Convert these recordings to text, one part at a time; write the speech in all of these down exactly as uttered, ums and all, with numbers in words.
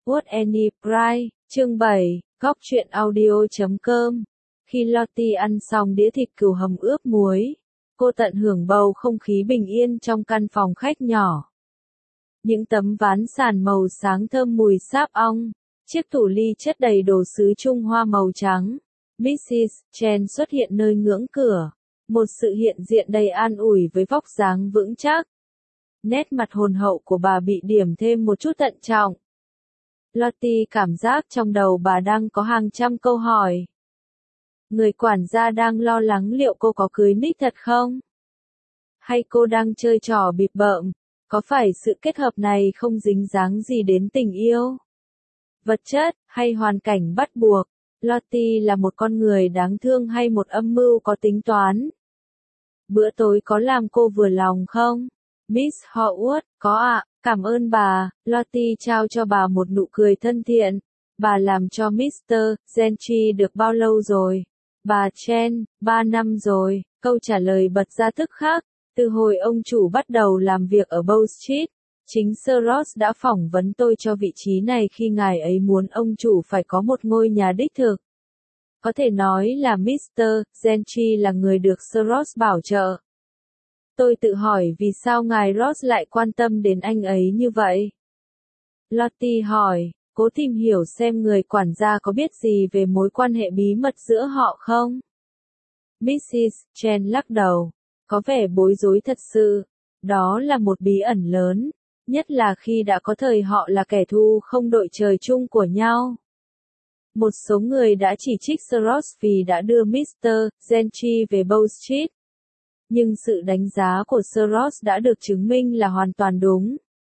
What Any Price, chương bảy, góc truyện audio chấm com. Khi Lottie ăn xong đĩa thịt cừu hầm ướp muối, cô tận hưởng bầu không khí bình yên trong căn phòng khách nhỏ. Những tấm ván sàn màu sáng thơm mùi sáp ong, chiếc tủ ly chất đầy đồ sứ Trung Hoa màu trắng. mít xít Chen xuất hiện nơi ngưỡng cửa, một sự hiện diện đầy an ủi với vóc dáng vững chắc. Nét mặt hồn hậu của bà bị điểm thêm một chút thận trọng. Lottie cảm giác trong đầu bà đang có hàng trăm câu hỏi. Người quản gia đang lo lắng liệu cô có cưới Nick thật không? Hay cô đang chơi trò bịp bợm? Có phải sự kết hợp này không dính dáng gì đến tình yêu, vật chất, hay hoàn cảnh bắt buộc? Lottie là một con người đáng thương hay một âm mưu có tính toán? Bữa tối có làm cô vừa lòng không? Miss Howard, có ạ, cảm ơn bà. Lottie trao cho bà một nụ cười thân thiện. Bà làm cho mít tơ Gentry được bao lâu rồi? Bà Chen, ba năm rồi. Câu trả lời bật ra tức khắc. Từ hồi ông chủ bắt đầu làm việc ở Bow Street, chính Sir Ross đã phỏng vấn tôi cho vị trí này khi ngài ấy muốn ông chủ phải có một ngôi nhà đích thực. Có thể nói là mít tơ Gentry là người được Sir Ross bảo trợ. Tôi tự hỏi vì sao ngài Ross lại quan tâm đến anh ấy như vậy? Lottie hỏi, cố tìm hiểu xem người quản gia có biết gì về mối quan hệ bí mật giữa họ không? mít xít Chen lắc đầu, có vẻ bối rối thật sự. Đó là một bí ẩn lớn, nhất là khi đã có thời họ là kẻ thù không đội trời chung của nhau. Một số người đã chỉ trích Sir Ross vì đã đưa mít tơ Gentry về Bow Street. Nhưng sự đánh giá của Sir Ross đã được chứng minh là hoàn toàn đúng.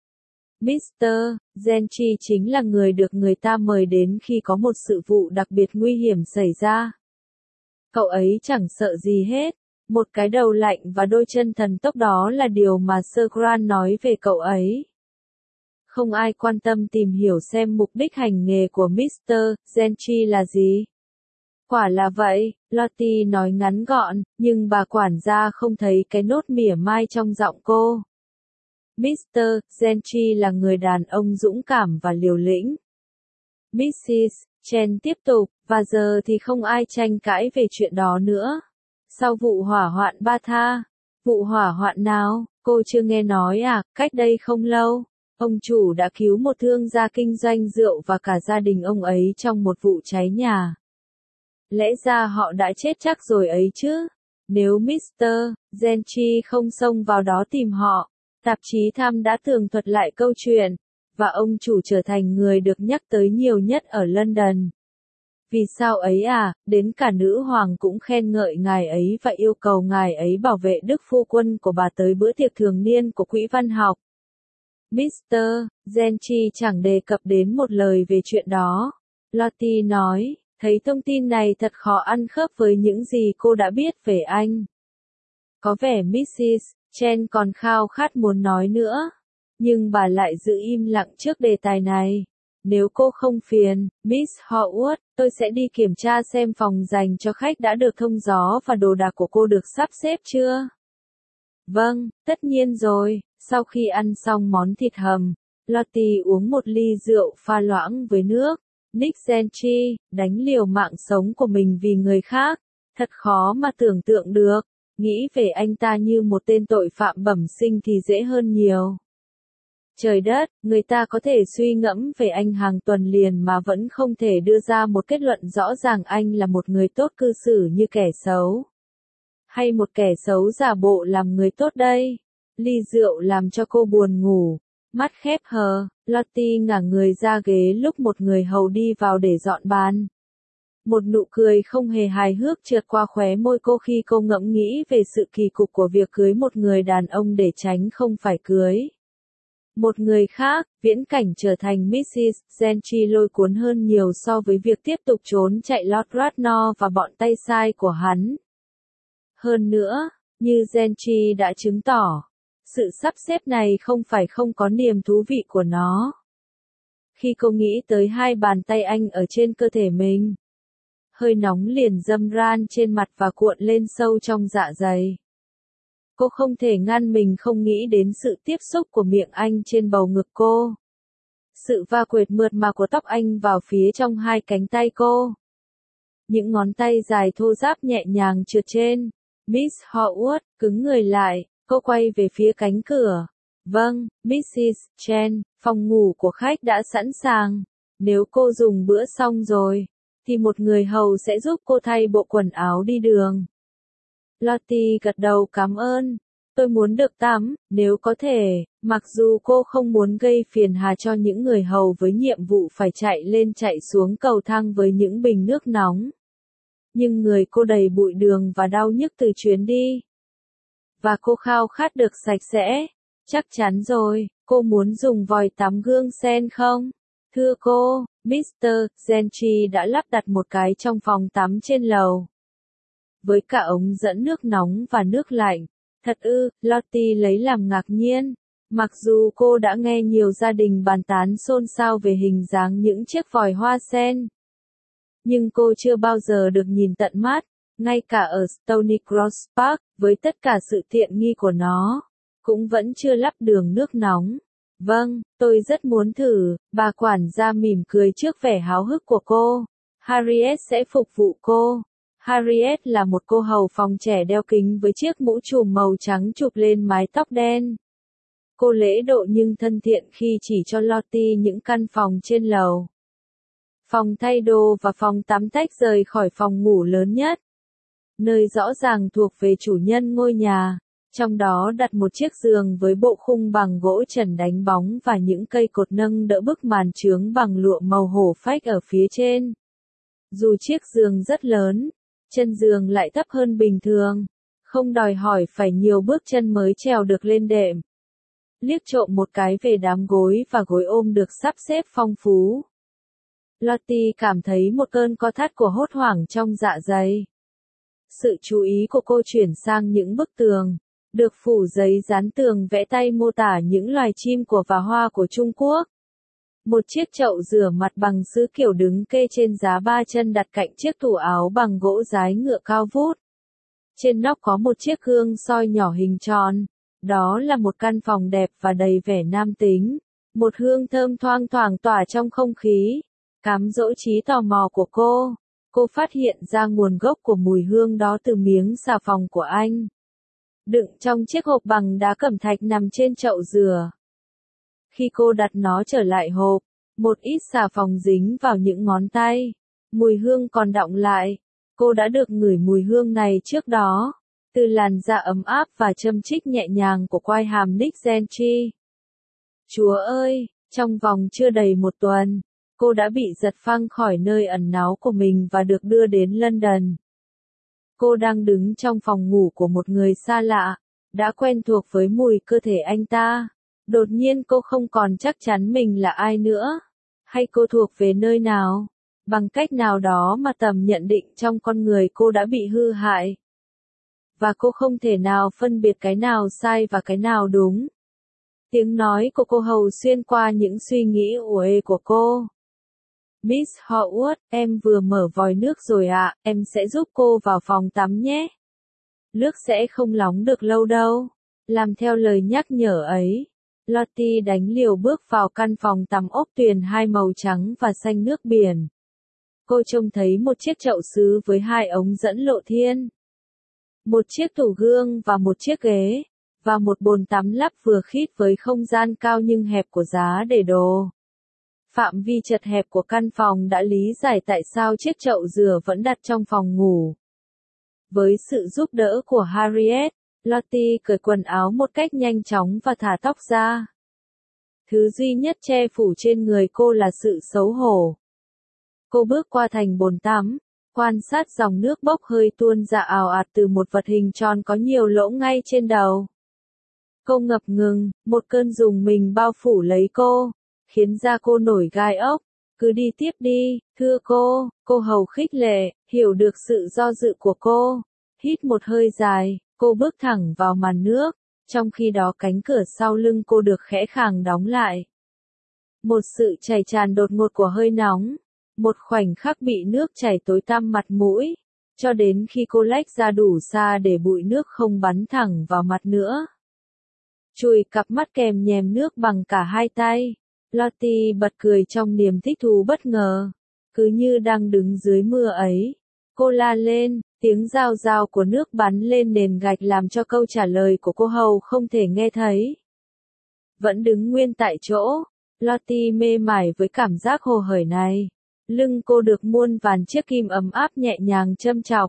mít tơ Gentry chính là người được người ta mời đến khi có một sự vụ đặc biệt nguy hiểm xảy ra. Cậu ấy chẳng sợ gì hết. Một cái đầu lạnh và đôi chân thần tốc, đó là điều mà Sir Grant nói về cậu ấy. Không ai quan tâm tìm hiểu xem mục đích hành nghề của mít tơ Gentry là gì. Quả là vậy, Lottie nói ngắn gọn, nhưng bà quản gia không thấy cái nốt mỉa mai trong giọng cô. mít tơ Gentry là người đàn ông dũng cảm và liều lĩnh. mít xít Chen tiếp tục, và giờ thì không ai tranh cãi về chuyện đó nữa. Sau vụ hỏa hoạn Batha, vụ hỏa hoạn nào, cô chưa nghe nói à? Cách đây không lâu, ông chủ đã cứu một thương gia kinh doanh rượu và cả gia đình ông ấy trong một vụ cháy nhà. Lẽ ra họ đã chết chắc rồi ấy chứ. Nếu mít tơ Gentry không xông vào đó tìm họ, tạp chí Time đã tường thuật lại câu chuyện, và ông chủ trở thành người được nhắc tới nhiều nhất ở London. Vì sao ấy à, đến cả nữ hoàng cũng khen ngợi ngài ấy và yêu cầu ngài ấy bảo vệ đức phu quân của bà tới bữa tiệc thường niên của Quỹ Văn học. mít tơ Gentry chẳng đề cập đến một lời về chuyện đó. Lottie nói, thấy thông tin này thật khó ăn khớp với những gì cô đã biết về anh. Có vẻ mít xít Chen còn khao khát muốn nói nữa, nhưng bà lại giữ im lặng trước đề tài này. Nếu cô không phiền, Miss Howard, tôi sẽ đi kiểm tra xem phòng dành cho khách đã được thông gió và đồ đạc của cô được sắp xếp chưa? Vâng, tất nhiên rồi. Sau khi ăn xong món thịt hầm, Lottie uống một ly rượu pha loãng với nước. Nick Gentry, đánh liều mạng sống của mình vì người khác. Thật khó mà tưởng tượng được. Nghĩ về anh ta như một tên tội phạm bẩm sinh thì dễ hơn nhiều. Trời đất, người ta có thể suy ngẫm về anh hàng tuần liền mà vẫn không thể đưa ra một kết luận rõ ràng anh là một người tốt cư xử như kẻ xấu. Hay một kẻ xấu giả bộ làm người tốt đây. Ly rượu làm cho cô buồn ngủ. Mắt khép hờ, Lottie ngả người ra ghế lúc một người hầu đi vào để dọn bàn. Một nụ cười không hề hài hước trượt qua khóe môi cô khi cô ngẫm nghĩ về sự kỳ cục của việc cưới một người đàn ông để tránh không phải cưới một người khác. Viễn cảnh trở thành mít xít Gentry lôi cuốn hơn nhiều so với việc tiếp tục trốn chạy Lord Radnor và bọn tay sai của hắn. Hơn nữa, như Gentry đã chứng tỏ, sự sắp xếp này không phải không có niềm thú vị của nó. Khi cô nghĩ tới hai bàn tay anh ở trên cơ thể mình, hơi nóng liền dâm ran trên mặt và cuộn lên sâu trong dạ dày. Cô không thể ngăn mình không nghĩ đến sự tiếp xúc của miệng anh trên bầu ngực cô. Sự va quệt mượt mà của tóc anh vào phía trong hai cánh tay cô. Những ngón tay dài thô ráp nhẹ nhàng trượt trên. Miss Howard cứng người lại, cô quay về phía cánh cửa. Vâng, mít xít Chen, phòng ngủ của khách đã sẵn sàng. Nếu cô dùng bữa xong rồi, thì một người hầu sẽ giúp cô thay bộ quần áo đi đường. Lottie gật đầu cảm ơn. Tôi muốn được tắm, nếu có thể, mặc dù cô không muốn gây phiền hà cho những người hầu với nhiệm vụ phải chạy lên chạy xuống cầu thang với những bình nước nóng. Nhưng người cô đầy bụi đường và đau nhức từ chuyến đi. Và cô khao khát được sạch sẽ. Chắc chắn rồi, cô muốn dùng vòi tắm gương sen không? Thưa cô, mít tơ Gentry đã lắp đặt một cái trong phòng tắm trên lầu. Với cả ống dẫn nước nóng và nước lạnh. Thật ư, Lottie lấy làm ngạc nhiên. Mặc dù cô đã nghe nhiều gia đình bàn tán xôn xao về hình dáng những chiếc vòi hoa sen. Nhưng cô chưa bao giờ được nhìn tận mắt, ngay cả ở Stony Cross Park, với tất cả sự tiện nghi của nó, cũng vẫn chưa lắp đường nước nóng. Vâng, tôi rất muốn thử, bà quản gia mỉm cười trước vẻ háo hức của cô. Harriet sẽ phục vụ cô. Harriet là một cô hầu phòng trẻ đeo kính với chiếc mũ trùm màu trắng chụp lên mái tóc đen. Cô lễ độ nhưng thân thiện khi chỉ cho Lottie những căn phòng trên lầu. Phòng thay đồ và phòng tắm tách rời khỏi phòng ngủ lớn nhất. Nơi rõ ràng thuộc về chủ nhân ngôi nhà, trong đó đặt một chiếc giường với bộ khung bằng gỗ trần đánh bóng và những cây cột nâng đỡ bức màn chướng bằng lụa màu hổ phách ở phía trên. Dù chiếc giường rất lớn, chân giường lại thấp hơn bình thường, không đòi hỏi phải nhiều bước chân mới trèo được lên đệm. Liếc trộm một cái về đám gối và gối ôm được sắp xếp phong phú. Lottie cảm thấy một cơn co thắt của hốt hoảng trong dạ dày. Sự chú ý của cô chuyển sang những bức tường, được phủ giấy dán tường vẽ tay mô tả những loài chim của và hoa của Trung Quốc. Một chiếc chậu rửa mặt bằng sứ kiểu đứng kê trên giá ba chân đặt cạnh chiếc tủ áo bằng gỗ dái ngựa cao vút. Trên nóc có một chiếc gương soi nhỏ hình tròn. Đó là một căn phòng đẹp và đầy vẻ nam tính. Một hương thơm thoang thoảng tỏa trong không khí. Cám dỗ trí tò mò của cô. Cô phát hiện ra nguồn gốc của mùi hương đó từ miếng xà phòng của anh. Đựng trong chiếc hộp bằng đá cẩm thạch nằm trên chậu rửa. Khi cô đặt nó trở lại hộp, một ít xà phòng dính vào những ngón tay. Mùi hương còn đọng lại. Cô đã được ngửi mùi hương này trước đó. Từ làn da ấm áp và châm chích nhẹ nhàng của quai hàm Nick Gentry. Chúa ơi, trong vòng chưa đầy một tuần, cô đã bị giật phăng khỏi nơi ẩn náu của mình và được đưa đến London. Cô đang đứng trong phòng ngủ của một người xa lạ, đã quen thuộc với mùi cơ thể anh ta. Đột nhiên cô không còn chắc chắn mình là ai nữa, hay cô thuộc về nơi nào. Bằng cách nào đó mà tầm nhận định trong con người cô đã bị hư hại. Và cô không thể nào phân biệt cái nào sai và cái nào đúng. Tiếng nói của cô hầu xuyên qua những suy nghĩ uể của cô. Miss Howard, em vừa mở vòi nước rồi ạ, em sẽ giúp cô vào phòng tắm nhé. Nước sẽ không nóng được lâu đâu. Làm theo lời nhắc nhở ấy, Lottie đánh liều bước vào căn phòng tắm ốp tuyền hai màu trắng và xanh nước biển. Cô trông thấy một chiếc chậu sứ với hai ống dẫn lộ thiên. Một chiếc tủ gương và một chiếc ghế, và một bồn tắm lắp vừa khít với không gian cao nhưng hẹp của giá để đồ. Phạm vi chật hẹp của căn phòng đã lý giải tại sao chiếc chậu rửa vẫn đặt trong phòng ngủ. Với sự giúp đỡ của Harriet, Lottie cởi quần áo một cách nhanh chóng và thả tóc ra. Thứ duy nhất che phủ trên người cô là sự xấu hổ. Cô bước qua thành bồn tắm, quan sát dòng nước bốc hơi tuôn ra ào ạt từ một vật hình tròn có nhiều lỗ ngay trên đầu. Cô ngập ngừng, một cơn rùng mình bao phủ lấy cô, khiến da cô nổi gai ốc. Cứ đi tiếp đi, thưa cô, cô hầu khích lệ, hiểu được sự do dự của cô. Hít một hơi dài, cô bước thẳng vào màn nước, trong khi đó cánh cửa sau lưng cô được khẽ khàng đóng lại. Một sự chảy tràn đột ngột của hơi nóng, một khoảnh khắc bị nước chảy tối tăm mặt mũi, cho đến khi cô lách ra đủ xa để bụi nước không bắn thẳng vào mặt nữa. Chùi cặp mắt kèm nhèm nước bằng cả hai tay, Lottie bật cười trong niềm thích thú bất ngờ. Cứ như đang đứng dưới mưa ấy. Cô la lên, tiếng rao rao của nước bắn lên nền gạch làm cho câu trả lời của cô hầu không thể nghe thấy. Vẫn đứng nguyên tại chỗ, Lottie mê mải với cảm giác hồ hởi này. Lưng cô được muôn vàn chiếc kim ấm áp nhẹ nhàng châm chọc.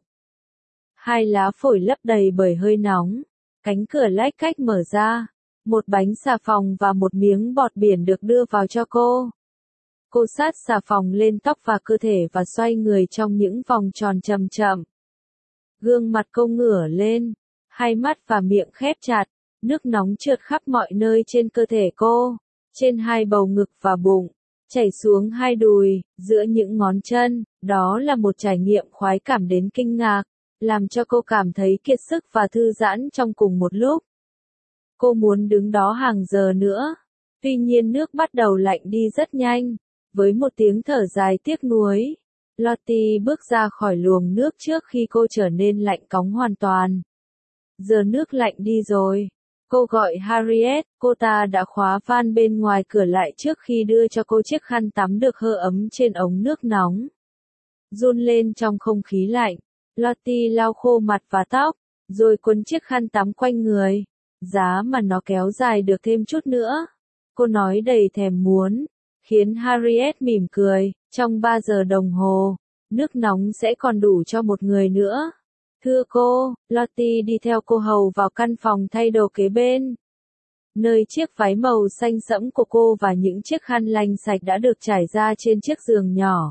Hai lá phổi lấp đầy bởi hơi nóng. Cánh cửa lách cách mở ra. Một bánh xà phòng và một miếng bọt biển được đưa vào cho cô. Cô sát xà phòng lên tóc và cơ thể và xoay người trong những vòng tròn chậm chậm. Gương mặt cô ngửa lên, hai mắt và miệng khép chặt, nước nóng trượt khắp mọi nơi trên cơ thể cô, trên hai bầu ngực và bụng, chảy xuống hai đùi, giữa những ngón chân. Đó là một trải nghiệm khoái cảm đến kinh ngạc, làm cho cô cảm thấy kiệt sức và thư giãn trong cùng một lúc. Cô muốn đứng đó hàng giờ nữa, tuy nhiên nước bắt đầu lạnh đi rất nhanh. Với một tiếng thở dài tiếc nuối, Lottie bước ra khỏi luồng nước trước khi cô trở nên lạnh cóng hoàn toàn. Giờ nước lạnh đi rồi. Cô gọi Harriet, cô ta đã khóa van bên ngoài cửa lại trước khi đưa cho cô chiếc khăn tắm được hơ ấm trên ống nước nóng. Run lên trong không khí lạnh, Lottie lau khô mặt và tóc, rồi quấn chiếc khăn tắm quanh người. Giá mà nó kéo dài được thêm chút nữa. Cô nói đầy thèm muốn. Khiến Harriet mỉm cười, trong ba giờ đồng hồ, nước nóng sẽ còn đủ cho một người nữa. Thưa cô, Lottie đi theo cô hầu vào căn phòng thay đồ kế bên. Nơi chiếc váy màu xanh sẫm của cô và những chiếc khăn lanh sạch đã được trải ra trên chiếc giường nhỏ.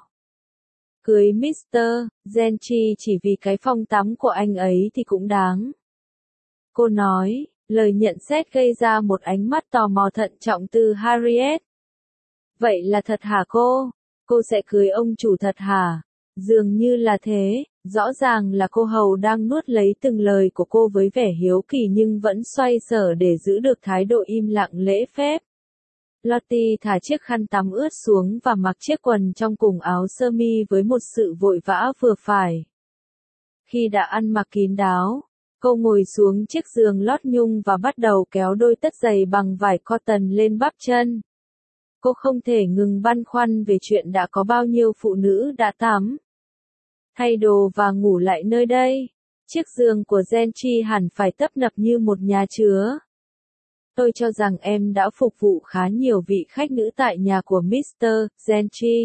Cưới mít tơ Gentry chỉ vì cái phòng tắm của anh ấy thì cũng đáng. Cô nói, lời nhận xét gây ra một ánh mắt tò mò thận trọng từ Harriet. Vậy là thật hả cô? Cô sẽ cưới ông chủ thật hả? Dường như là thế, rõ ràng là cô hầu đang nuốt lấy từng lời của cô với vẻ hiếu kỳ nhưng vẫn xoay sở để giữ được thái độ im lặng lễ phép. Lottie thả chiếc khăn tắm ướt xuống và mặc chiếc quần trong cùng áo sơ mi với một sự vội vã vừa phải. Khi đã ăn mặc kín đáo, cô ngồi xuống chiếc giường lót nhung và bắt đầu kéo đôi tất giày bằng vải cotton lên bắp chân. Cô không thể ngừng băn khoăn về chuyện đã có bao nhiêu phụ nữ đã tắm, thay đồ và ngủ lại nơi đây. Chiếc giường của Gentry hẳn phải tấp nập như một nhà chứa. Tôi cho rằng em đã phục vụ khá nhiều vị khách nữ tại nhà của mít tơ Gentry.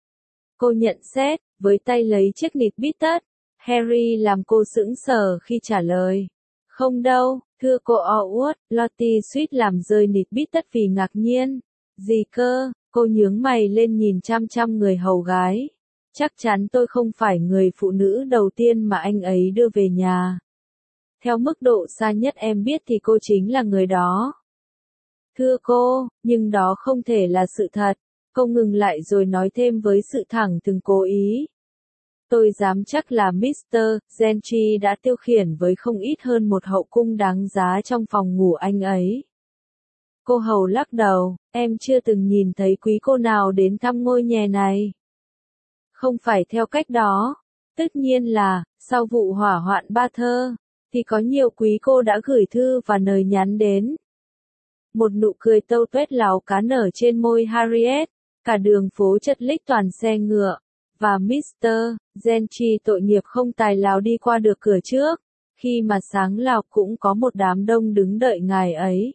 Cô nhận xét, với tay lấy chiếc nịt bít tất. Harry làm cô sững sờ khi trả lời. Không đâu, thưa cô Outwood, Lottie suýt làm rơi nịt bít tất vì ngạc nhiên. Gì cơ? Cô nhướng mày lên nhìn chăm chăm người hầu gái. Chắc chắn tôi không phải người phụ nữ đầu tiên mà anh ấy đưa về nhà. Theo mức độ xa nhất em biết thì cô chính là người đó. Thưa cô, nhưng đó không thể là sự thật. Cô ngừng lại rồi nói thêm với sự thẳng thừng cố ý. Tôi dám chắc là mít tơ Gentry đã tiêu khiển với không ít hơn một hậu cung đáng giá trong phòng ngủ anh ấy. Cô hầu lắc đầu, em chưa từng nhìn thấy quý cô nào đến thăm ngôi nhà này. Không phải theo cách đó. Tất nhiên là, sau vụ hỏa hoạn Ba Thơ, thì có nhiều quý cô đã gửi thư và lời nhắn đến. Một nụ cười tâu tuét láo cá nở trên môi Harriet, cả đường phố chất lích toàn xe ngựa, và mít tơ Gentry tội nghiệp không tài lào đi qua được cửa trước, khi mà sáng lào cũng có một đám đông đứng đợi ngài ấy.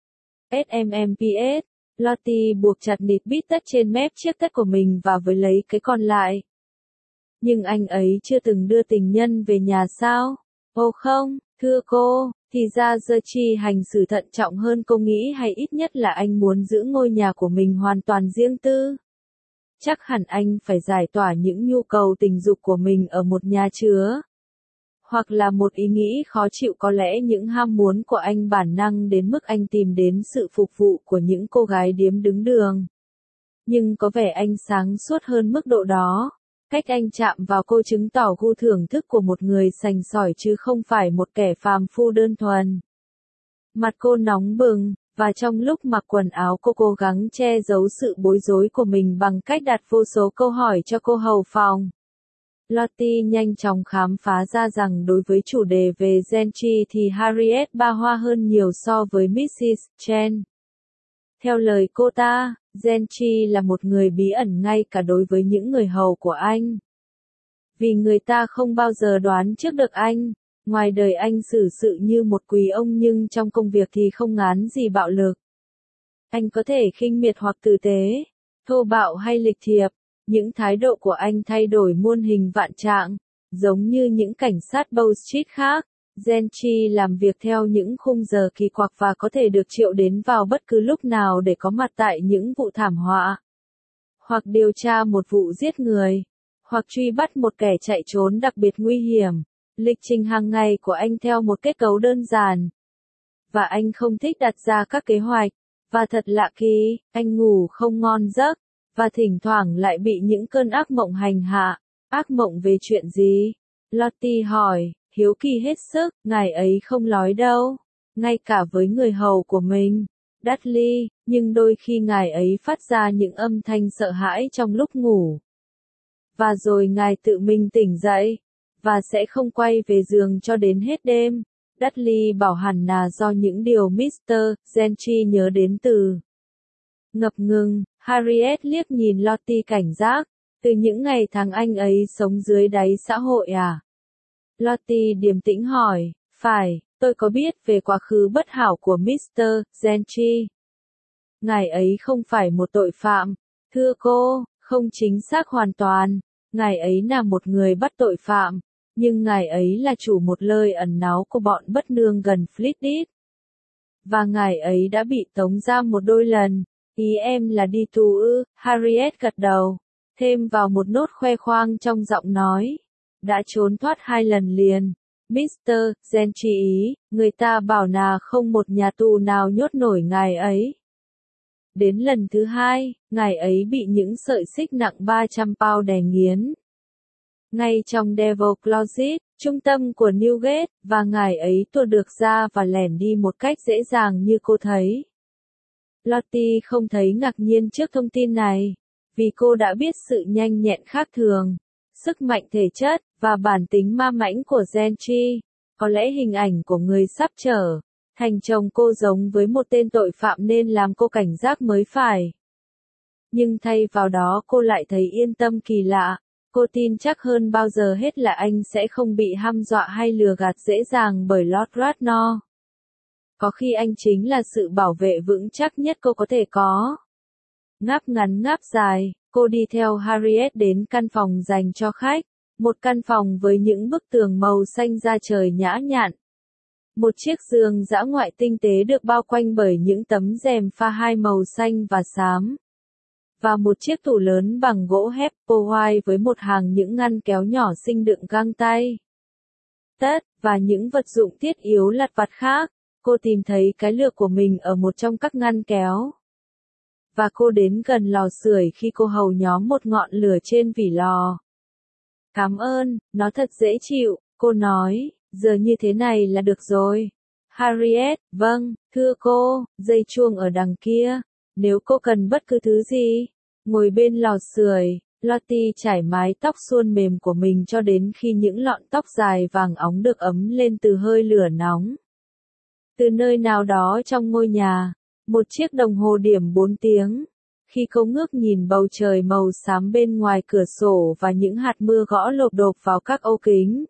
SMMPS, Lottie buộc chặt nịt bít tất trên mép chiếc tất của mình và với lấy cái còn lại. Nhưng anh ấy chưa từng đưa tình nhân về nhà sao? Ồ không, thưa cô, thì ra Gentry hành xử thận trọng hơn cô nghĩ hay ít nhất là anh muốn giữ ngôi nhà của mình hoàn toàn riêng tư. Chắc hẳn anh phải giải tỏa những nhu cầu tình dục của mình ở một nhà chứa. Hoặc là một ý nghĩ khó chịu có lẽ những ham muốn của anh bản năng đến mức anh tìm đến sự phục vụ của những cô gái điếm đứng đường. Nhưng có vẻ anh sáng suốt hơn mức độ đó. Cách anh chạm vào cô chứng tỏ gu thưởng thức của một người sành sỏi chứ không phải một kẻ phàm phu đơn thuần. Mặt cô nóng bừng, và trong lúc mặc quần áo cô cố gắng che giấu sự bối rối của mình bằng cách đặt vô số câu hỏi cho cô hầu phòng. Lottie nhanh chóng khám phá ra rằng đối với chủ đề về Gentry thì Harriet ba hoa hơn nhiều so với mít xít Chen. Theo lời cô ta, Genchi là một người bí ẩn ngay cả đối với những người hầu của anh. Vì người ta không bao giờ đoán trước được anh, ngoài đời anh xử sự như một quý ông nhưng trong công việc thì không ngán gì bạo lực. Anh có thể khinh miệt hoặc tử tế, thô bạo hay lịch thiệp, những thái độ của anh thay đổi muôn hình vạn trạng, giống như những cảnh sát Wall Street khác. Genchi làm việc theo những khung giờ kỳ quặc và có thể được triệu đến vào bất cứ lúc nào để có mặt tại những vụ thảm họa, hoặc điều tra một vụ giết người, hoặc truy bắt một kẻ chạy trốn đặc biệt nguy hiểm. Lịch trình hàng ngày của anh theo một kết cấu đơn giản, và anh không thích đặt ra các kế hoạch, và thật lạ kỳ, anh ngủ không ngon giấc, và thỉnh thoảng lại bị những cơn ác mộng hành hạ. Ác mộng về chuyện gì? Lottie hỏi, hiếu kỳ hết sức, ngài ấy không nói đâu, ngay cả với người hầu của mình, Dudley, nhưng đôi khi ngài ấy phát ra những âm thanh sợ hãi trong lúc ngủ. Và rồi ngài tự mình tỉnh dậy, và sẽ không quay về giường cho đến hết đêm. Dudley bảo hẳn là do những điều mít tơ Genchi nhớ đến từ. Ngập ngừng, Harriet liếc nhìn Lottie cảnh giác, từ những ngày tháng anh ấy sống dưới đáy xã hội à? Lottie điềm tĩnh hỏi, phải, tôi có biết về quá khứ bất hảo của mít tơ Genchi. Ngài ấy không phải một tội phạm, thưa cô, không chính xác hoàn toàn, ngài ấy là một người bắt tội phạm, nhưng ngài ấy là chủ một nơi ẩn náu của bọn bất lương gần Fleetwood. Và ngài ấy đã bị tống giam một đôi lần, ý em là đi tù ư, Harriet gật đầu, thêm vào một nốt khoe khoang trong giọng nói. Đã trốn thoát hai lần liền. mít tơ Genchi ý, người ta bảo là không một nhà tù nào nhốt nổi ngài ấy. Đến lần thứ hai, ngài ấy bị những sợi xích nặng ba trăm pound đè nghiến. Ngay trong Devil Closet, trung tâm của Newgate, và ngài ấy tuột được ra và lẻn đi một cách dễ dàng như cô thấy. Lottie không thấy ngạc nhiên trước thông tin này, vì cô đã biết sự nhanh nhẹn khác thường, sức mạnh thể chất, và bản tính ma mãnh của Genchi. Có lẽ hình ảnh của người sắp trở thành chồng cô giống với một tên tội phạm nên làm cô cảnh giác mới phải. Nhưng thay vào đó cô lại thấy yên tâm kỳ lạ. Cô tin chắc hơn bao giờ hết là anh sẽ không bị hăm dọa hay lừa gạt dễ dàng bởi Lord Radnor. Có khi anh chính là sự bảo vệ vững chắc nhất cô có thể có. Ngáp ngắn ngáp dài, cô đi theo Harriet đến căn phòng dành cho khách. Một căn phòng với những bức tường màu xanh da trời nhã nhặn. Một chiếc giường dã ngoại tinh tế được bao quanh bởi những tấm rèm pha hai màu xanh và xám. Và một chiếc tủ lớn bằng gỗ Hepplewhite với một hàng những ngăn kéo nhỏ xinh đựng găng tay, tất, và những vật dụng thiết yếu lặt vặt khác. Cô tìm thấy cái lược của mình ở một trong các ngăn kéo. Và cô đến gần lò sưởi khi cô hầu nhóm một ngọn lửa trên vỉ lò. Cảm ơn, nó thật dễ chịu, cô nói, giờ như thế này là được rồi. Harriet, vâng, thưa cô, dây chuông ở đằng kia, nếu cô cần bất cứ thứ gì. Ngồi bên lò sưởi, Lottie trải mái tóc suôn mềm của mình cho đến khi những lọn tóc dài vàng óng được ấm lên từ hơi lửa nóng. Từ nơi nào đó trong ngôi nhà, một chiếc đồng hồ điểm bốn tiếng. Khi cô ngước nhìn bầu trời màu xám bên ngoài cửa sổ và những hạt mưa gõ lộp độp vào các ô kính.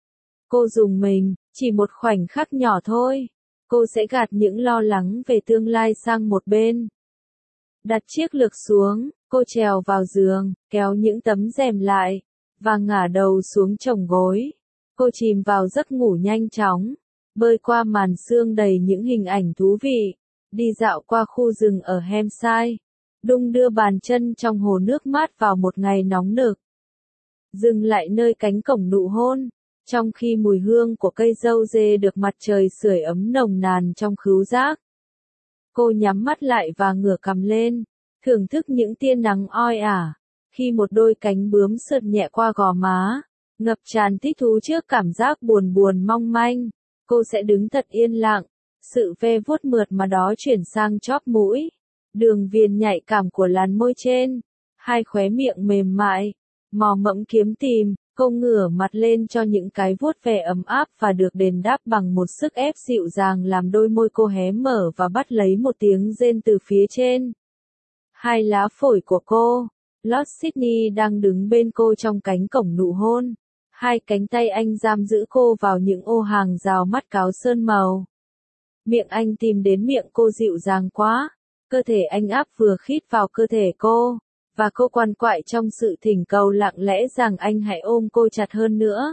Cô rùng mình, chỉ một khoảnh khắc nhỏ thôi. Cô sẽ gạt những lo lắng về tương lai sang một bên. Đặt chiếc lược xuống, cô trèo vào giường, kéo những tấm rèm lại, và ngả đầu xuống chồng gối. Cô chìm vào giấc ngủ nhanh chóng, bơi qua màn sương đầy những hình ảnh thú vị, đi dạo qua khu rừng ở Hampshire. Đung đưa bàn chân trong hồ nước mát vào một ngày nóng nực. Dừng lại nơi cánh cổng nụ hôn, trong khi mùi hương của cây dâu dê được mặt trời sưởi ấm nồng nàn trong khứu giác. Cô nhắm mắt lại và ngửa cằm lên, thưởng thức những tia nắng oi ả, khi một đôi cánh bướm sượt nhẹ qua gò má, ngập tràn thích thú trước cảm giác buồn buồn mong manh. Cô sẽ đứng thật yên lặng, sự ve vuốt mượt mà đó chuyển sang chóp mũi. Đường viền nhạy cảm của làn môi trên, hai khóe miệng mềm mại, mò mẫm kiếm tìm, cô ngửa mặt lên cho những cái vuốt ve ấm áp và được đền đáp bằng một sức ép dịu dàng làm đôi môi cô hé mở và bắt lấy một tiếng rên từ phía trên. Hai lá phổi của cô. Lord Sydney đang đứng bên cô trong cánh cổng nụ hôn. Hai cánh tay anh giam giữ cô vào những ô hàng rào mắt cáo sơn màu. Miệng anh tìm đến miệng cô dịu dàng quá. Cơ thể anh áp vừa khít vào cơ thể cô. Và cô quằn quại trong sự thỉnh cầu lặng lẽ rằng anh hãy ôm cô chặt hơn nữa.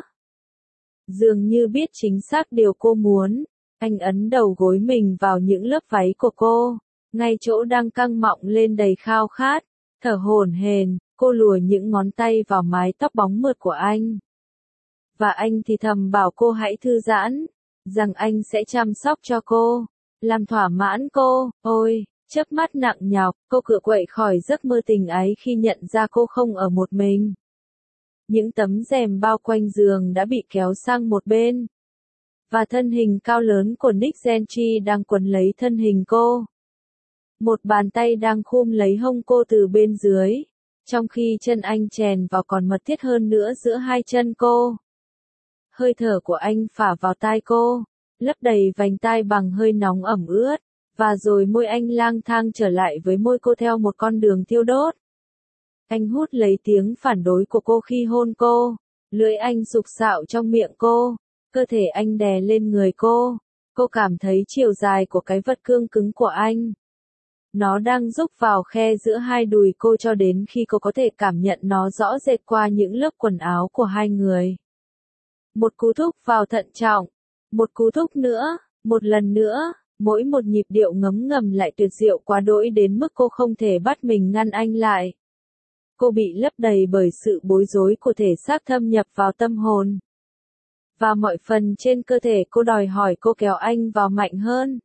Dường như biết chính xác điều cô muốn. Anh ấn đầu gối mình vào những lớp váy của cô. Ngay chỗ đang căng mọng lên đầy khao khát. Thở hổn hển, cô lùa những ngón tay vào mái tóc bóng mượt của anh. Và anh thì thầm bảo cô hãy thư giãn, rằng anh sẽ chăm sóc cho cô, làm thỏa mãn cô. Ôi, chớp mắt nặng nhọc, cô cựa quậy khỏi giấc mơ tình ấy khi nhận ra cô không ở một mình. Những tấm rèm bao quanh giường đã bị kéo sang một bên. Và thân hình cao lớn của Nick Gentry đang quấn lấy thân hình cô. Một bàn tay đang khum lấy hông cô từ bên dưới, trong khi chân anh chèn vào còn mật thiết hơn nữa giữa hai chân cô. Hơi thở của anh phả vào tai cô, lấp đầy vành tai bằng hơi nóng ẩm ướt, và rồi môi anh lang thang trở lại với môi cô theo một con đường thiêu đốt. Anh hút lấy tiếng phản đối của cô khi hôn cô, lưỡi anh sục sạo trong miệng cô, cơ thể anh đè lên người cô, cô cảm thấy chiều dài của cái vật cương cứng của anh. Nó đang rúc vào khe giữa hai đùi cô cho đến khi cô có thể cảm nhận nó rõ rệt qua những lớp quần áo của hai người. Một cú thúc vào thận trọng, một cú thúc nữa, một lần nữa, mỗi một nhịp điệu ngấm ngầm lại tuyệt diệu quá đỗi đến mức cô không thể bắt mình ngăn anh lại. Cô bị lấp đầy bởi sự bối rối của thể xác thâm nhập vào tâm hồn. Và mọi phần trên cơ thể cô đòi hỏi cô kéo anh vào mạnh hơn.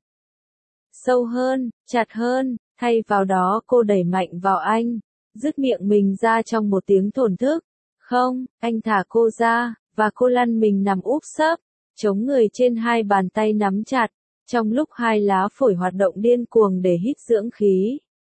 Sâu hơn, chặt hơn, thay vào đó cô đẩy mạnh vào anh, dứt miệng mình ra trong một tiếng thổn thức. Không, anh thả cô ra, và cô lăn mình nằm úp sấp, chống người trên hai bàn tay nắm chặt, trong lúc hai lá phổi hoạt động điên cuồng để hít dưỡng khí.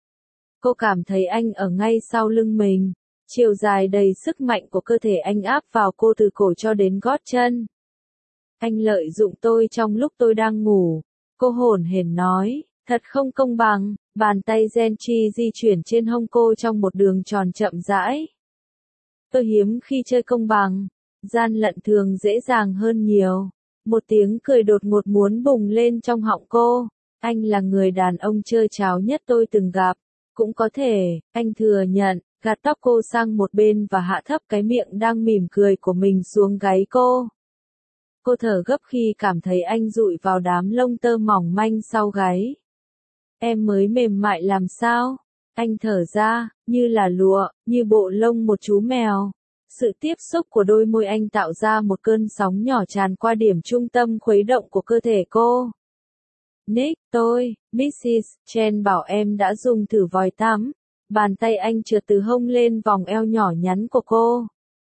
Cô cảm thấy anh ở ngay sau lưng mình, chiều dài đầy sức mạnh của cơ thể anh áp vào cô từ cổ cho đến gót chân. Anh lợi dụng tôi trong lúc tôi đang ngủ, cô hổn hển nói, thật không công bằng. Bàn tay Gentry di chuyển trên hông cô trong một đường tròn chậm rãi. Tôi hiếm khi chơi công bằng, gian lận thường dễ dàng hơn nhiều. Một tiếng cười đột ngột muốn bùng lên trong họng cô. Anh là người đàn ông chơi cháo nhất tôi từng gặp. Cũng có thể, anh thừa nhận, gạt tóc cô sang một bên và hạ thấp cái miệng đang mỉm cười của mình xuống gáy cô. Cô thở gấp khi cảm thấy anh dụi vào đám lông tơ mỏng manh sau gáy. Em mới mềm mại làm sao? Anh thở ra, như là lụa, như bộ lông một chú mèo. Sự tiếp xúc của đôi môi anh tạo ra một cơn sóng nhỏ tràn qua điểm trung tâm khuấy động của cơ thể cô. Nick, tôi, mít xít Chen bảo em đã dùng thử vòi tắm. Bàn tay anh trượt từ hông lên vòng eo nhỏ nhắn của cô.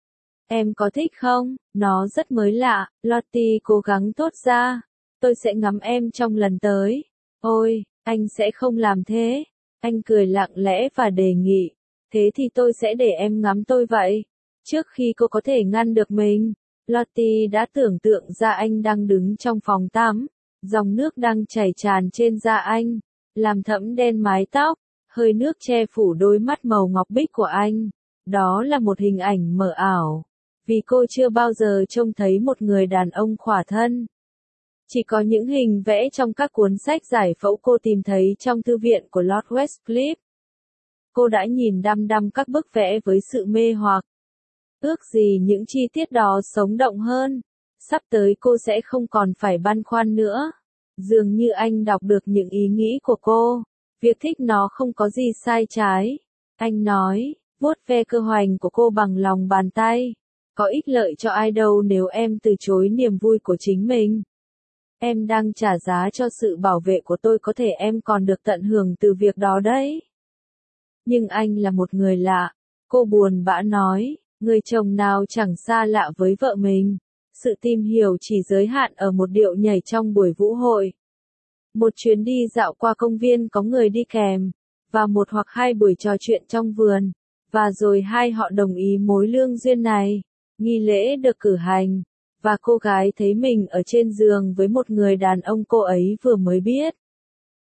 Em có thích không? Nó rất mới lạ, Lottie cố gắng thốt ra. Tôi sẽ ngắm em trong lần tới. Ôi, anh sẽ không làm thế. Anh cười lặng lẽ và đề nghị. Thế thì tôi sẽ để em ngắm tôi vậy. Trước khi cô có thể ngăn được mình, Lottie đã tưởng tượng ra anh đang đứng trong phòng tắm. Dòng nước đang chảy tràn trên da anh, làm thẫm đen mái tóc, hơi nước che phủ đôi mắt màu ngọc bích của anh. Đó là một hình ảnh mờ ảo, vì cô chưa bao giờ trông thấy một người đàn ông khỏa thân. Chỉ có những hình vẽ trong các cuốn sách giải phẫu cô tìm thấy trong thư viện của Lord Westcliff. Cô đã nhìn đăm đăm các bức vẽ với sự mê hoặc. Ước gì những chi tiết đó sống động hơn. Sắp tới cô sẽ không còn phải băn khoăn nữa. Dường như anh đọc được những ý nghĩ của cô. Việc thích nó không có gì sai trái. Anh nói, vuốt ve cơ hoành của cô bằng lòng bàn tay. Có ích lợi cho ai đâu nếu em từ chối niềm vui của chính mình. Em đang trả giá cho sự bảo vệ của tôi, có thể em còn được tận hưởng từ việc đó đấy. Nhưng anh là một người lạ. Cô buồn bã nói, người chồng nào chẳng xa lạ với vợ mình. Sự tìm hiểu chỉ giới hạn ở một điệu nhảy trong buổi vũ hội. Một chuyến đi dạo qua công viên có người đi kèm. Và một hoặc hai buổi trò chuyện trong vườn. Và rồi hai họ đồng ý mối lương duyên này. Nghi lễ được cử hành. Và cô gái thấy mình ở trên giường với một người đàn ông cô ấy vừa mới biết.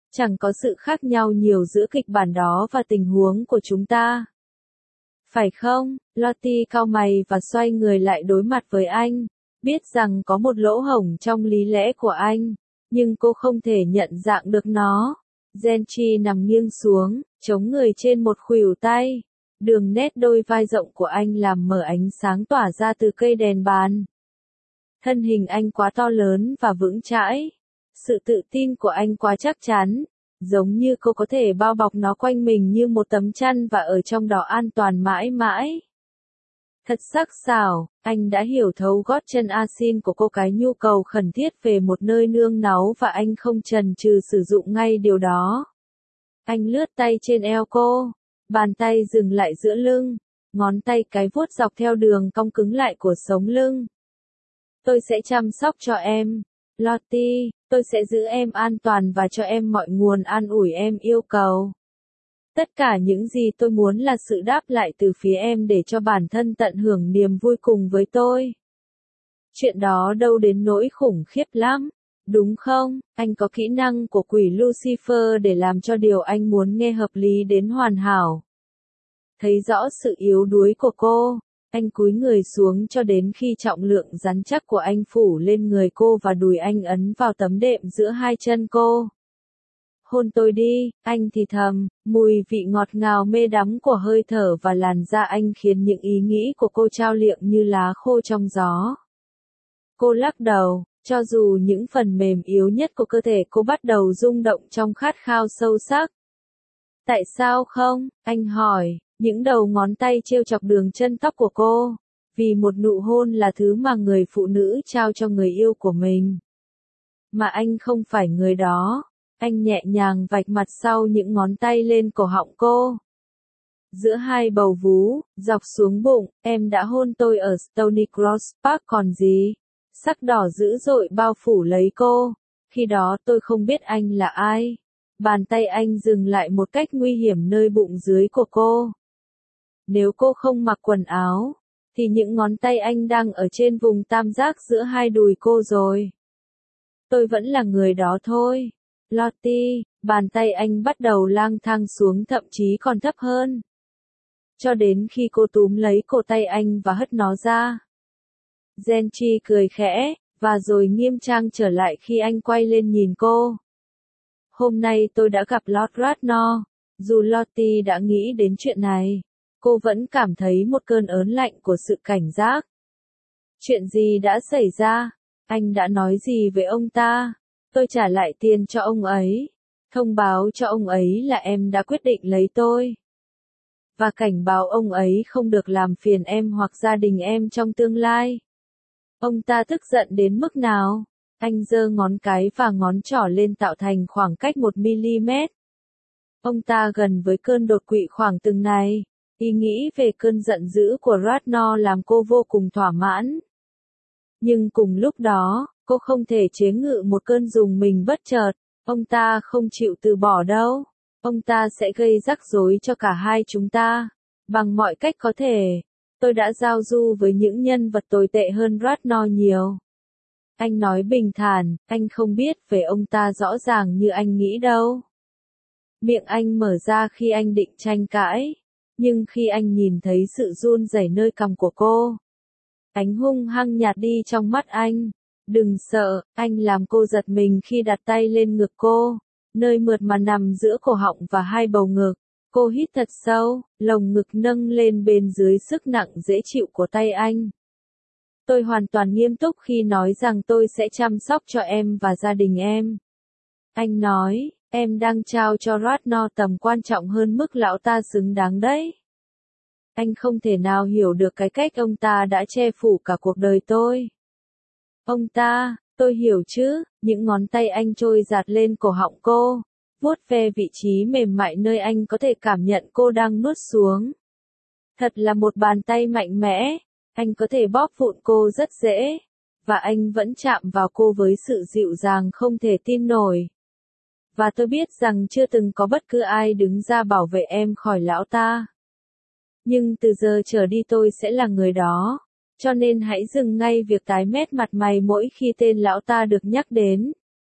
Chẳng có sự khác nhau nhiều giữa kịch bản đó và tình huống của chúng ta. Phải không? Lottie cau mày và xoay người lại đối mặt với anh. Biết rằng có một lỗ hổng trong lý lẽ của anh, nhưng cô không thể nhận dạng được nó. Genchi nằm nghiêng xuống, chống người trên một khuỷu tay. Đường nét đôi vai rộng của anh làm mở ánh sáng tỏa ra từ cây đèn bàn. Thân hình anh quá to lớn và vững chãi. Sự tự tin của anh quá chắc chắn, giống như cô có thể bao bọc nó quanh mình như một tấm chăn và ở trong đó an toàn mãi mãi. Thật sắc sảo, anh đã hiểu thấu gót chân asin của cô, cái nhu cầu khẩn thiết về một nơi nương náu, và anh không chần chừ sử dụng ngay điều đó. Anh lướt tay trên eo cô, bàn tay dừng lại giữa lưng, ngón tay cái vuốt dọc theo đường cong cứng lại của sống lưng. Tôi sẽ chăm sóc cho em, Lottie, tôi sẽ giữ em an toàn và cho em mọi nguồn an ủi em yêu cầu. Tất cả những gì tôi muốn là sự đáp lại từ phía em để cho bản thân tận hưởng niềm vui cùng với tôi. Chuyện đó đâu đến nỗi khủng khiếp lắm, đúng không? Anh có kỹ năng của quỷ Lucifer để làm cho điều anh muốn nghe hợp lý đến hoàn hảo. Thấy rõ sự yếu đuối của cô, anh cúi người xuống cho đến khi trọng lượng rắn chắc của anh phủ lên người cô và đùi anh ấn vào tấm đệm giữa hai chân cô. Hôn tôi đi, anh thì thầm, mùi vị ngọt ngào mê đắm của hơi thở và làn da anh khiến những ý nghĩ của cô trao liệng như lá khô trong gió. Cô lắc đầu, cho dù những phần mềm yếu nhất của cơ thể cô bắt đầu rung động trong khát khao sâu sắc. Tại sao không? Anh hỏi, những đầu ngón tay trêu chọc đường chân tóc của cô. Vì một nụ hôn là thứ mà người phụ nữ trao cho người yêu của mình. Mà anh không phải người đó. Anh nhẹ nhàng vạch mặt sau những ngón tay lên cổ họng cô. Giữa hai bầu vú, dọc xuống bụng, em đã hôn tôi ở Stony Cross Park còn gì. Sắc đỏ dữ dội bao phủ lấy cô. Khi đó tôi không biết anh là ai. Bàn tay anh dừng lại một cách nguy hiểm nơi bụng dưới của cô. Nếu cô không mặc quần áo, thì những ngón tay anh đang ở trên vùng tam giác giữa hai đùi cô rồi. Tôi vẫn là người đó thôi. Lottie, bàn tay anh bắt đầu lang thang xuống, thậm chí còn thấp hơn. Cho đến khi cô túm lấy cổ tay anh và hất nó ra. Genchi cười khẽ, và rồi nghiêm trang trở lại khi anh quay lên nhìn cô. Hôm nay tôi đã gặp Lord Ratnor. Dù Lottie đã nghĩ đến chuyện này, cô vẫn cảm thấy một cơn ớn lạnh của sự cảnh giác. Chuyện gì đã xảy ra? Anh đã nói gì với ông ta? Tôi trả lại tiền cho ông ấy. Thông báo cho ông ấy là em đã quyết định lấy tôi. Và cảnh báo ông ấy không được làm phiền em hoặc gia đình em trong tương lai. Ông ta tức giận đến mức nào? Anh giơ ngón cái và ngón trỏ lên tạo thành khoảng cách một mi-li-mét. Ông ta gần với cơn đột quỵ khoảng từng này. Ý nghĩ về cơn giận dữ của Ratnor làm cô vô cùng thỏa mãn. Nhưng cùng lúc đó, cô không thể chế ngự một cơn rùng mình bất chợt. Ông ta không chịu từ bỏ đâu. Ông ta sẽ gây rắc rối cho cả hai chúng ta. Bằng mọi cách có thể. Tôi đã giao du với những nhân vật tồi tệ hơn Ratnor nhiều. Anh nói bình thản, anh không biết về ông ta rõ ràng như anh nghĩ đâu. Miệng anh mở ra khi anh định tranh cãi. Nhưng khi anh nhìn thấy sự run rẩy nơi cằm của cô, ánh hung hăng nhạt đi trong mắt anh. Đừng sợ, anh làm cô giật mình khi đặt tay lên ngực cô, nơi mượt mà nằm giữa cổ họng và hai bầu ngực. Cô hít thật sâu, lồng ngực nâng lên bên dưới sức nặng dễ chịu của tay anh. Tôi hoàn toàn nghiêm túc khi nói rằng tôi sẽ chăm sóc cho em và gia đình em. Anh nói, em đang trao cho Ratnor tầm quan trọng hơn mức lão ta xứng đáng đấy. Anh không thể nào hiểu được cái cách ông ta đã che phủ cả cuộc đời tôi. Ông ta, tôi hiểu chứ, những ngón tay anh trôi dạt lên cổ họng cô, vuốt ve vị trí mềm mại nơi anh có thể cảm nhận cô đang nuốt xuống. Thật là một bàn tay mạnh mẽ, anh có thể bóp vụn cô rất dễ, và anh vẫn chạm vào cô với sự dịu dàng không thể tin nổi. Và tôi biết rằng chưa từng có bất cứ ai đứng ra bảo vệ em khỏi lão ta. Nhưng từ giờ trở đi tôi sẽ là người đó. Cho nên hãy dừng ngay việc tái mét mặt mày mỗi khi tên lão ta được nhắc đến.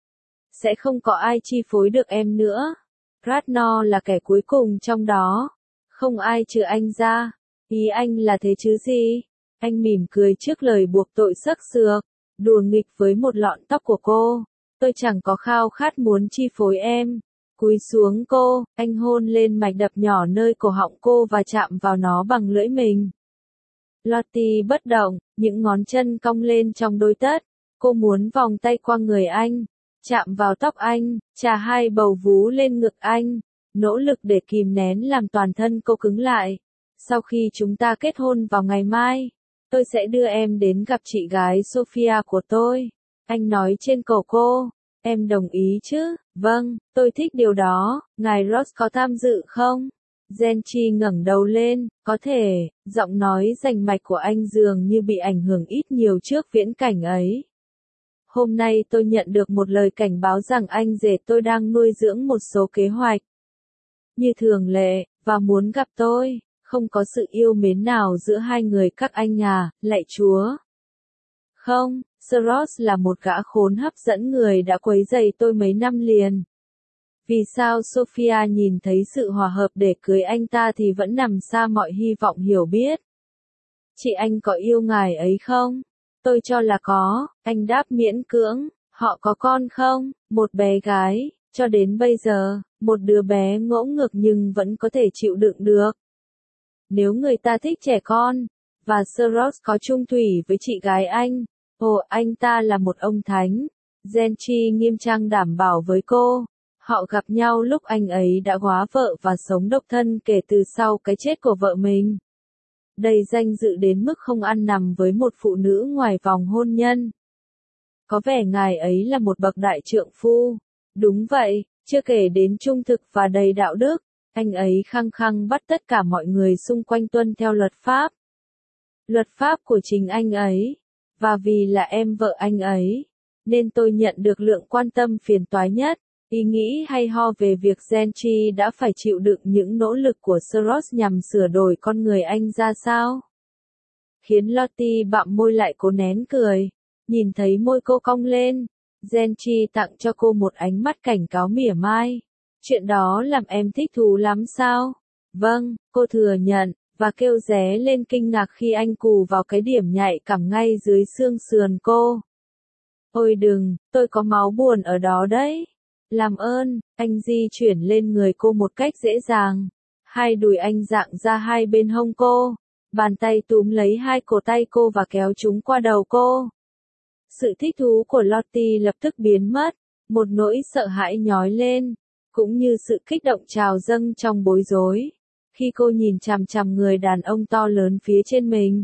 sẽ không có ai chi phối được em nữa. Ratnor là kẻ cuối cùng trong đó. Không ai trừ anh ra. Ý anh là thế chứ gì? Anh mỉm cười trước lời buộc tội sắc sược, đùa nghịch với một lọn tóc của cô. Tôi chẳng có khao khát muốn chi phối em. Cúi xuống cô, anh hôn lên mạch đập nhỏ nơi cổ họng cô và chạm vào nó bằng lưỡi mình. Lottie bất động, những ngón chân cong lên trong đôi tất. Cô muốn vòng tay qua người anh, chạm vào tóc anh, chà hai bầu vú lên ngực anh, nỗ lực để kìm nén làm toàn thân cô cứng lại. Sau khi chúng ta kết hôn vào ngày mai, tôi sẽ đưa em đến gặp chị gái Sophia của tôi. Anh nói trên cổ cô. Em đồng ý chứ? Vâng, tôi thích điều đó. Ngài Ross có tham dự không? Genchi ngẩng đầu lên. Có thể. Giọng nói rành mạch của anh dường như bị ảnh hưởng ít nhiều trước viễn cảnh ấy. Hôm nay tôi nhận được một lời cảnh báo rằng anh rể tôi đang nuôi dưỡng một số kế hoạch. Như thường lệ, và muốn gặp tôi. Không có sự yêu mến nào giữa hai người các anh à, lạy Chúa. Không, Sir Ross là một gã khốn hấp dẫn người đã quấy rầy tôi mấy năm liền. Vì sao Sophia nhìn thấy sự hòa hợp để cưới anh ta thì vẫn nằm xa mọi hy vọng hiểu biết? Chị anh có yêu ngài ấy không? Tôi cho là có, anh đáp miễn cưỡng. Họ có con không? Một bé gái, cho đến bây giờ, một đứa bé ngỗ ngược nhưng vẫn có thể chịu đựng được. Nếu người ta thích trẻ con, và Sir Ross có chung thủy với chị gái anh, ồ anh ta là một ông thánh, Genchi nghiêm trang đảm bảo với cô. Họ gặp nhau lúc anh ấy đã góa vợ và sống độc thân kể từ sau cái chết của vợ mình. Đầy danh dự đến mức không ăn nằm với một phụ nữ ngoài vòng hôn nhân. Có vẻ ngài ấy là một bậc đại trượng phu. Đúng vậy, chưa kể đến trung thực và đầy đạo đức. Anh ấy khăng khăng bắt tất cả mọi người xung quanh tuân theo luật pháp. Luật pháp của chính anh ấy. Và vì là em vợ anh ấy, nên tôi nhận được lượng quan tâm phiền toái nhất. Ý nghĩ hay ho về việc Genchi đã phải chịu đựng những nỗ lực của Sir Ross nhằm sửa đổi con người anh ra sao? Khiến Lottie bặm môi lại cố nén cười. Nhìn thấy môi cô cong lên, Genchi tặng cho cô một ánh mắt cảnh cáo mỉa mai. Chuyện đó làm em thích thú lắm sao? Vâng, cô thừa nhận, và kêu ré lên kinh ngạc khi anh cù vào cái điểm nhạy cảm ngay dưới xương sườn cô. Ôi đừng, tôi có máu buồn ở đó đấy. Làm ơn, anh di chuyển lên người cô một cách dễ dàng. Hai đùi anh dạng ra hai bên hông cô. Bàn tay túm lấy hai cổ tay cô và kéo chúng qua đầu cô. Sự thích thú của Lottie lập tức biến mất. Một nỗi sợ hãi nhói lên. Cũng như sự kích động trào dâng trong bối rối. Khi cô nhìn chằm chằm người đàn ông to lớn phía trên mình.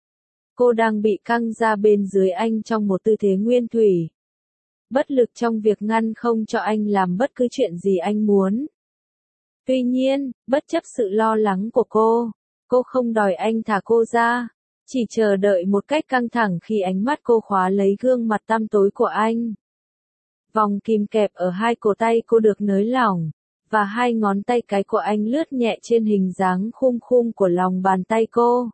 Cô đang bị căng ra bên dưới anh trong một tư thế nguyên thủy. Bất lực trong việc ngăn không cho anh làm bất cứ chuyện gì anh muốn. Tuy nhiên, bất chấp sự lo lắng của cô, cô không đòi anh thả cô ra, chỉ chờ đợi một cách căng thẳng khi ánh mắt cô khóa lấy gương mặt tăm tối của anh. Vòng kìm kẹp ở hai cổ tay cô được nới lỏng, và hai ngón tay cái của anh lướt nhẹ trên hình dáng khum khum của lòng bàn tay cô.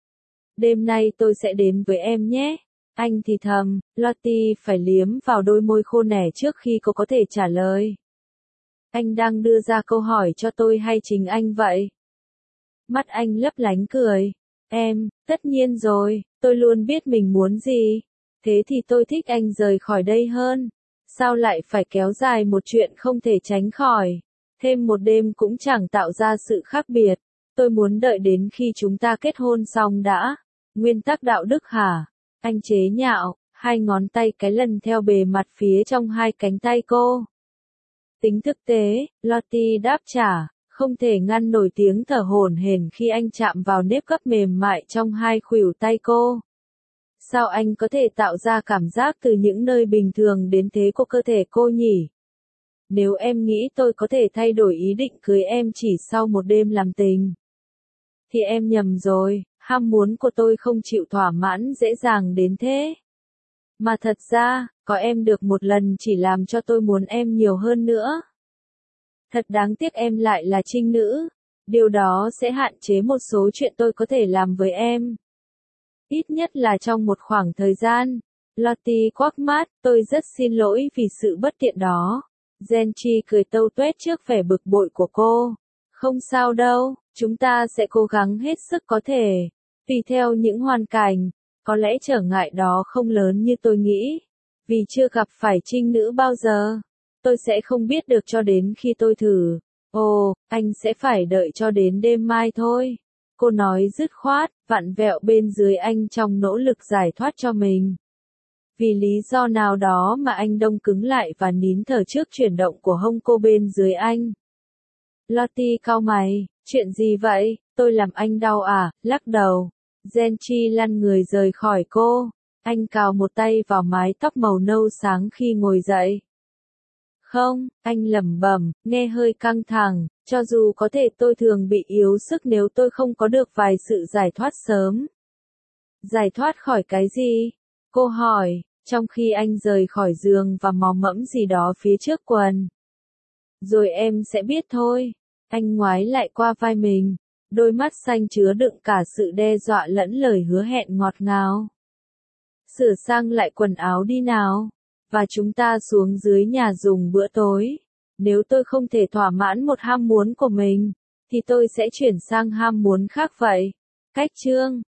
Đêm nay tôi sẽ đến với em nhé. Anh thì thầm, Lottie phải liếm vào đôi môi khô nẻ trước khi cô có thể trả lời. Anh đang đưa ra câu hỏi cho tôi hay chính anh vậy? Mắt anh lấp lánh cười. Em, tất nhiên rồi, tôi luôn biết mình muốn gì. Thế thì tôi thích anh rời khỏi đây hơn. Sao lại phải kéo dài một chuyện không thể tránh khỏi? Thêm một đêm cũng chẳng tạo ra sự khác biệt. Tôi muốn đợi đến khi chúng ta kết hôn xong đã. Nguyên tắc đạo đức hả? Anh chế nhạo, hai ngón tay cái lần theo bề mặt phía trong hai cánh tay cô. Tính thực tế, Lottie đáp trả, không thể ngăn nổi tiếng thở hổn hển khi anh chạm vào nếp gấp mềm mại trong hai khuỷu tay cô. Sao anh có thể tạo ra cảm giác từ những nơi bình thường đến thế của cơ thể cô nhỉ? Nếu em nghĩ tôi có thể thay đổi ý định cưới em chỉ sau một đêm làm tình, thì em nhầm rồi. Ham muốn của tôi không chịu thỏa mãn dễ dàng đến thế. Mà thật ra, có em được một lần chỉ làm cho tôi muốn em nhiều hơn nữa. Thật đáng tiếc em lại là trinh nữ. Điều đó sẽ hạn chế một số chuyện tôi có thể làm với em. Ít nhất là trong một khoảng thời gian. Lottie quắc mắt, tôi rất xin lỗi vì sự bất tiện đó. Genchi cười tâu tuét trước vẻ bực bội của cô. Không sao đâu, chúng ta sẽ cố gắng hết sức có thể. Tùy theo những hoàn cảnh, có lẽ trở ngại đó không lớn như tôi nghĩ. Vì chưa gặp phải trinh nữ bao giờ, tôi sẽ không biết được cho đến khi tôi thử. Ồ, anh sẽ phải đợi cho đến đêm mai thôi. Cô nói dứt khoát, vặn vẹo bên dưới anh trong nỗ lực giải thoát cho mình. Vì lý do nào đó mà anh đông cứng lại và nín thở trước chuyển động của hông cô bên dưới anh. Lottie cau mày, chuyện gì vậy, tôi làm anh đau à, lắc đầu. Genchi lăn người rời khỏi cô. Anh cào một tay vào mái tóc màu nâu sáng khi ngồi dậy. Không, anh lẩm bẩm, nghe hơi căng thẳng, cho dù có thể tôi thường bị yếu sức nếu tôi không có được vài sự giải thoát sớm. Giải thoát khỏi cái gì? Cô hỏi, trong khi anh rời khỏi giường và mò mẫm gì đó phía trước quần. Rồi em sẽ biết thôi. Anh ngoái lại qua vai mình, đôi mắt xanh chứa đựng cả sự đe dọa lẫn lời hứa hẹn ngọt ngào. Sửa sang lại quần áo đi nào, và chúng ta xuống dưới nhà dùng bữa tối. Nếu tôi không thể thỏa mãn một ham muốn của mình, thì tôi sẽ chuyển sang ham muốn khác vậy. Cách chương